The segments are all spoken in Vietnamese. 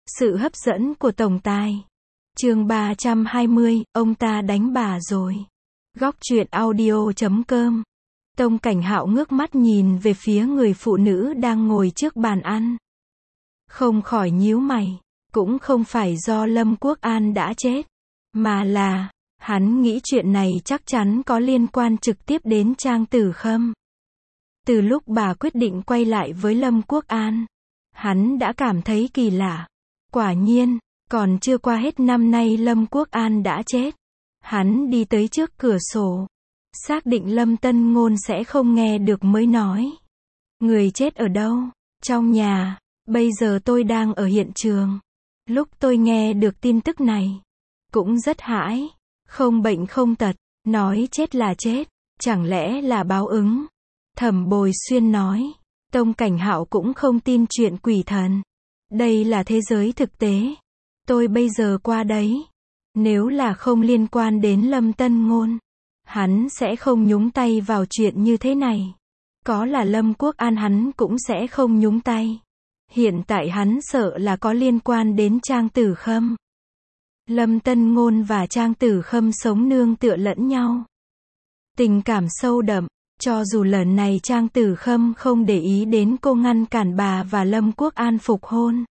Sự hấp dẫn của tổng tài. Chương 320, ông ta đánh bà rồi. Góc truyện audio.com. Tông Cảnh Hạo ngước mắt nhìn về phía người phụ nữ đang ngồi trước bàn ăn. Không khỏi nhíu mày. Cũng không phải do Lâm Quốc An đã chết, mà là, hắn nghĩ chuyện này chắc chắn có liên quan trực tiếp đến Trang Tử Khâm. Từ lúc bà quyết định quay lại với Lâm Quốc An, hắn đã cảm thấy kỳ lạ. Quả nhiên, còn chưa qua hết năm nay Lâm Quốc An đã chết. Hắn đi tới trước cửa sổ, xác định Lâm Tân Ngôn sẽ không nghe được mới nói. Người chết ở đâu? Trong nhà. Bây giờ tôi đang ở hiện trường. Lúc tôi nghe được tin tức này, cũng rất hãi. Không bệnh không tật, nói chết là chết, chẳng lẽ là báo ứng? Thẩm Bồi Xuyên nói. Tông Cảnh Hạo cũng không tin chuyện quỷ thần. Đây là thế giới thực tế. Tôi bây giờ qua đấy. Nếu là không liên quan đến Lâm Tân Ngôn, hắn sẽ không nhúng tay vào chuyện như thế này. Có là Lâm Quốc An hắn cũng sẽ không nhúng tay. Hiện tại hắn sợ là có liên quan đến Trang Tử Khâm. Lâm Tân Ngôn và Trang Tử Khâm sống nương tựa lẫn nhau. Tình cảm sâu đậm, cho dù lần này Trang Tử Khâm không để ý đến cô ngăn cản bà và Lâm Quốc An phục hôn.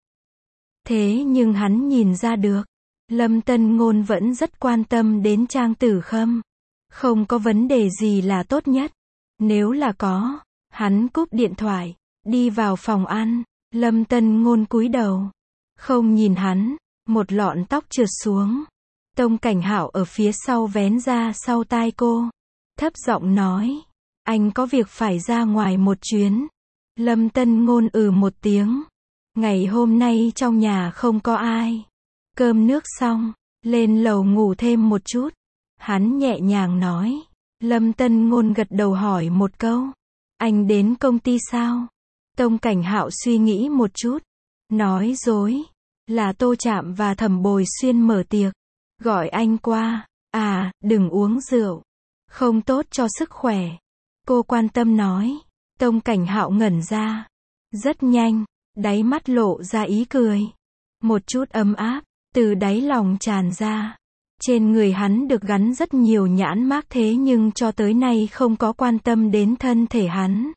Thế nhưng hắn nhìn ra được, Lâm Tân Ngôn vẫn rất quan tâm đến Trang Tử Khâm. Không có vấn đề gì là tốt nhất. Nếu là có, hắn cúp điện thoại, đi vào phòng ăn. Lâm Tân Ngôn cúi đầu, không nhìn hắn, một lọn tóc trượt xuống. Tông Cảnh Hạo ở phía sau vén ra sau tai cô, thấp giọng nói, anh có việc phải ra ngoài một chuyến. Lâm Tân Ngôn một tiếng. Ngày hôm nay trong nhà không có ai. Cơm nước xong, lên lầu ngủ thêm một chút. Hắn nhẹ nhàng nói. Lâm Tân Ngôn gật đầu hỏi một câu. Anh đến công ty sao? Tông Cảnh Hạo suy nghĩ một chút. Nói dối. Là Tô Trạm và Thẩm Bồi Xuyên mở tiệc. Gọi anh qua. À, đừng uống rượu. Không tốt cho sức khỏe. Cô quan tâm nói. Tông Cảnh Hạo ngẩn ra. Rất nhanh, đáy mắt lộ ra ý cười. Một chút ấm áp, từ đáy lòng tràn ra. Trên người hắn được gắn rất nhiều nhãn mác thế nhưng cho tới nay không có quan tâm đến thân thể hắn.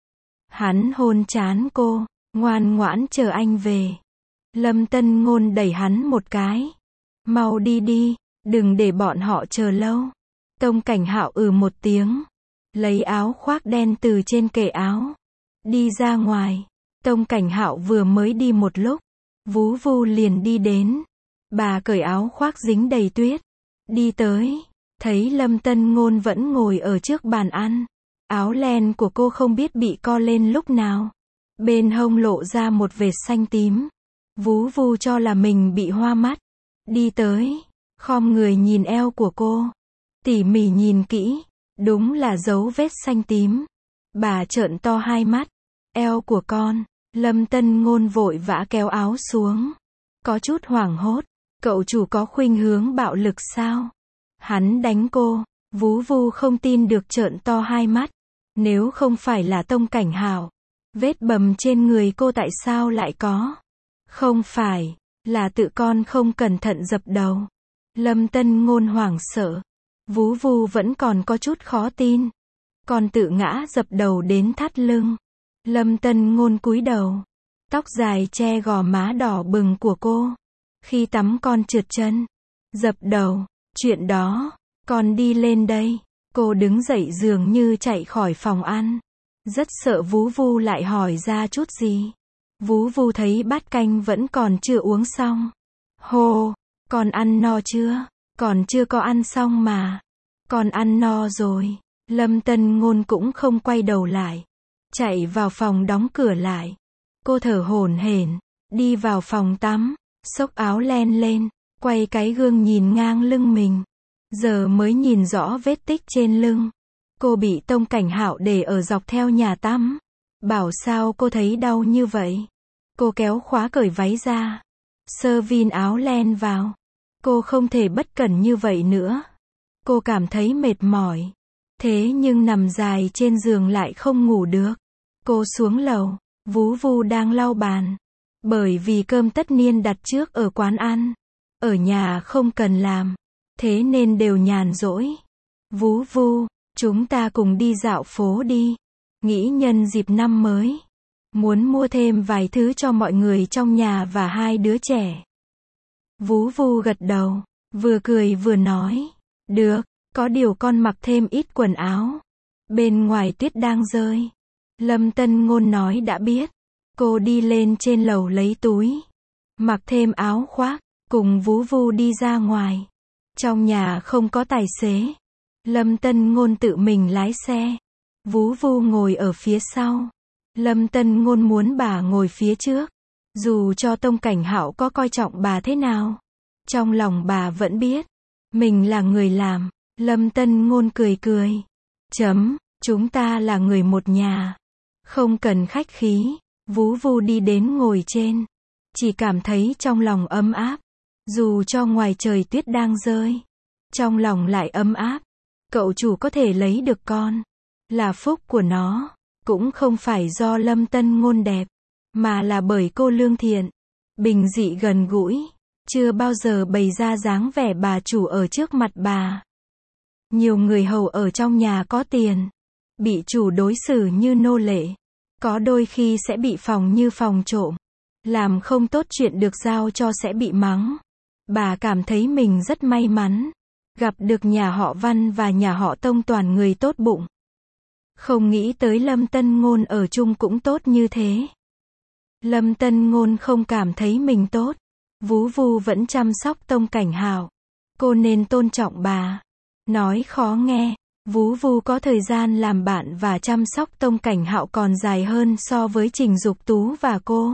Hắn hôn trán cô, ngoan ngoãn chờ anh về. Lâm Tân Ngôn đẩy hắn một cái. Mau đi đi, đừng để bọn họ chờ lâu. Tông Cảnh Hạo một tiếng. Lấy áo khoác đen từ trên kệ áo. Đi ra ngoài. Tông Cảnh Hạo vừa mới đi một lúc. Vú Vu liền đi đến. Bà cởi áo khoác dính đầy tuyết. Đi tới. Thấy Lâm Tân Ngôn vẫn ngồi ở trước bàn ăn. Áo len của cô không biết bị co lên lúc nào. Bên hông lộ ra một vệt xanh tím. Vú Vu cho là mình bị hoa mắt. Đi tới. Khom người nhìn eo của cô. Tỉ mỉ nhìn kỹ. Đúng là dấu vết xanh tím. Bà trợn to hai mắt. Eo của con. Lâm Tân Ngôn vội vã kéo áo xuống. Có chút hoảng hốt. Cậu chủ có khuynh hướng bạo lực sao? Hắn đánh cô. Vú Vu không tin được trợn to hai mắt. Nếu không phải là Tông Cảnh Hạo, vết bầm trên người cô tại sao lại có? Không phải, là tự con không cẩn thận dập đầu. Lâm Tân Ngôn hoảng sợ. Vú Vu vẫn còn có chút khó tin. Con tự ngã dập đầu đến thắt lưng. Lâm Tân Ngôn cúi đầu. Tóc dài che gò má đỏ bừng của cô. Khi tắm con trượt chân. Dập đầu. Chuyện đó. Con đi lên đây. Cô đứng dậy dường như chạy khỏi phòng ăn. Rất sợ Vú Vu lại hỏi ra chút gì. Vú Vu thấy bát canh vẫn còn chưa uống xong. Hô, con ăn no chưa? Còn chưa có ăn xong mà. Con ăn no rồi. Lâm Tân Ngôn cũng không quay đầu lại. Chạy vào phòng đóng cửa lại. Cô thở hổn hển. Đi vào phòng tắm. Xốc áo len lên. Quay cái gương nhìn ngang lưng mình. Giờ mới nhìn rõ vết tích trên lưng. Cô bị Tông Cảnh Hạo để ở dọc theo nhà tắm. Bảo sao cô thấy đau như vậy. Cô kéo khóa cởi váy ra. Sơ vin áo len vào. Cô không thể bất cẩn như vậy nữa. Cô cảm thấy mệt mỏi. Thế nhưng nằm dài trên giường lại không ngủ được. Cô xuống lầu. Vú Vu đang lau bàn. Bởi vì cơm tất niên đặt trước ở quán ăn. Ở nhà không cần làm. Thế nên đều nhàn rỗi. Vú vu, chúng ta cùng đi dạo phố đi. Nghĩ nhân dịp năm mới. Muốn mua thêm vài thứ cho mọi người trong nhà và hai đứa trẻ. Vú vu gật đầu. Vừa cười vừa nói. Được, có điều con mặc thêm ít quần áo. Bên ngoài tuyết đang rơi. Lâm Tân Ngôn nói đã biết. Cô đi lên trên lầu lấy túi. Mặc thêm áo khoác. Cùng vú vu đi ra ngoài. Trong nhà không có tài xế. Lâm Tân Ngôn tự mình lái xe. Vú vu ngồi ở phía sau. Lâm Tân Ngôn muốn bà ngồi phía trước. Dù cho Tông Cảnh Hạo có coi trọng bà thế nào. Trong lòng bà vẫn biết. Mình là người làm. Lâm Tân Ngôn cười cười. Chúng ta là người một nhà. Không cần khách khí. Vú vu đi đến ngồi trên. Chỉ cảm thấy trong lòng ấm áp. Dù cho ngoài trời tuyết đang rơi. Trong lòng lại ấm áp. Cậu chủ có thể lấy được con. Là phúc của nó. Cũng không phải do Lâm Tân Ngôn đẹp. Mà là bởi cô lương thiện. Bình dị gần gũi. Chưa bao giờ bày ra dáng vẻ bà chủ ở trước mặt bà. Nhiều người hầu ở trong nhà có tiền. Bị chủ đối xử như nô lệ. Có đôi khi sẽ bị phòng như phòng trộm. Làm không tốt chuyện được giao cho sẽ bị mắng. Bà cảm thấy mình rất may mắn. Gặp được nhà họ Văn và nhà họ Tông toàn người tốt bụng. Không nghĩ tới Lâm Tân Ngôn ở chung cũng tốt như thế. Lâm Tân Ngôn không cảm thấy mình tốt. Vú vu vẫn chăm sóc Tông Cảnh Hạo. Cô nên tôn trọng bà. Nói khó nghe. Vú vu có thời gian làm bạn và chăm sóc Tông Cảnh Hạo còn dài hơn so với Trình Dục Tú và cô.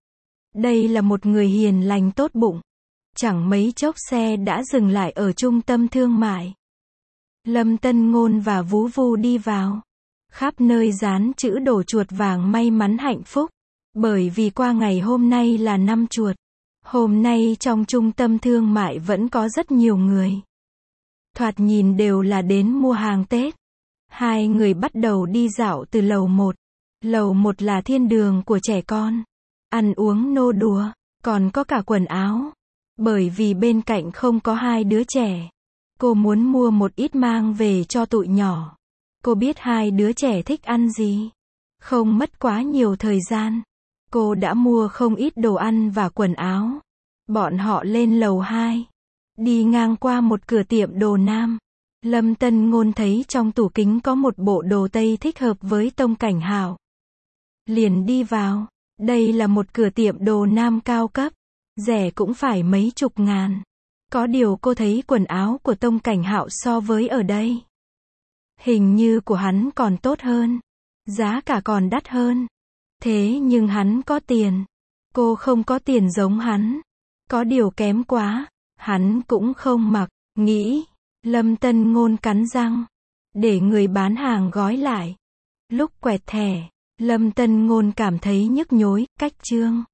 Đây là một người hiền lành tốt bụng. Chẳng mấy chốc xe đã dừng lại ở trung tâm thương mại. Lâm Tân Ngôn và vú vu đi vào. Khắp nơi dán chữ đổ chuột vàng may mắn hạnh phúc. Bởi vì qua ngày hôm nay là năm chuột. Hôm nay trong trung tâm thương mại vẫn có rất nhiều người. Thoạt nhìn đều là đến mua hàng Tết. Hai người bắt đầu đi dạo từ lầu 1. Lầu 1 là thiên đường của trẻ con. Ăn uống nô đùa, còn có cả quần áo. Bởi vì bên cạnh không có hai đứa trẻ. Cô muốn mua một ít mang về cho tụi nhỏ. Cô biết hai đứa trẻ thích ăn gì. Không mất quá nhiều thời gian. Cô đã mua không ít đồ ăn và quần áo. Bọn họ lên lầu 2. Đi ngang qua một cửa tiệm đồ nam. Lâm Tân Ngôn thấy trong tủ kính có một bộ đồ tây thích hợp với Tông Cảnh Hạo. Liền đi vào. Đây là một cửa tiệm đồ nam cao cấp. Rẻ cũng phải mấy chục ngàn. Có điều cô thấy quần áo của Tông Cảnh Hạo so với ở đây. Hình như của hắn còn tốt hơn. Giá cả còn đắt hơn. Thế nhưng hắn có tiền. Cô không có tiền giống hắn. Có điều kém quá. Hắn cũng không mặc. Nghĩ. Lâm Tân Ngôn cắn răng. Để người bán hàng gói lại. Lúc quẹt thẻ. Lâm Tân Ngôn cảm thấy nhức nhối. Cách chương.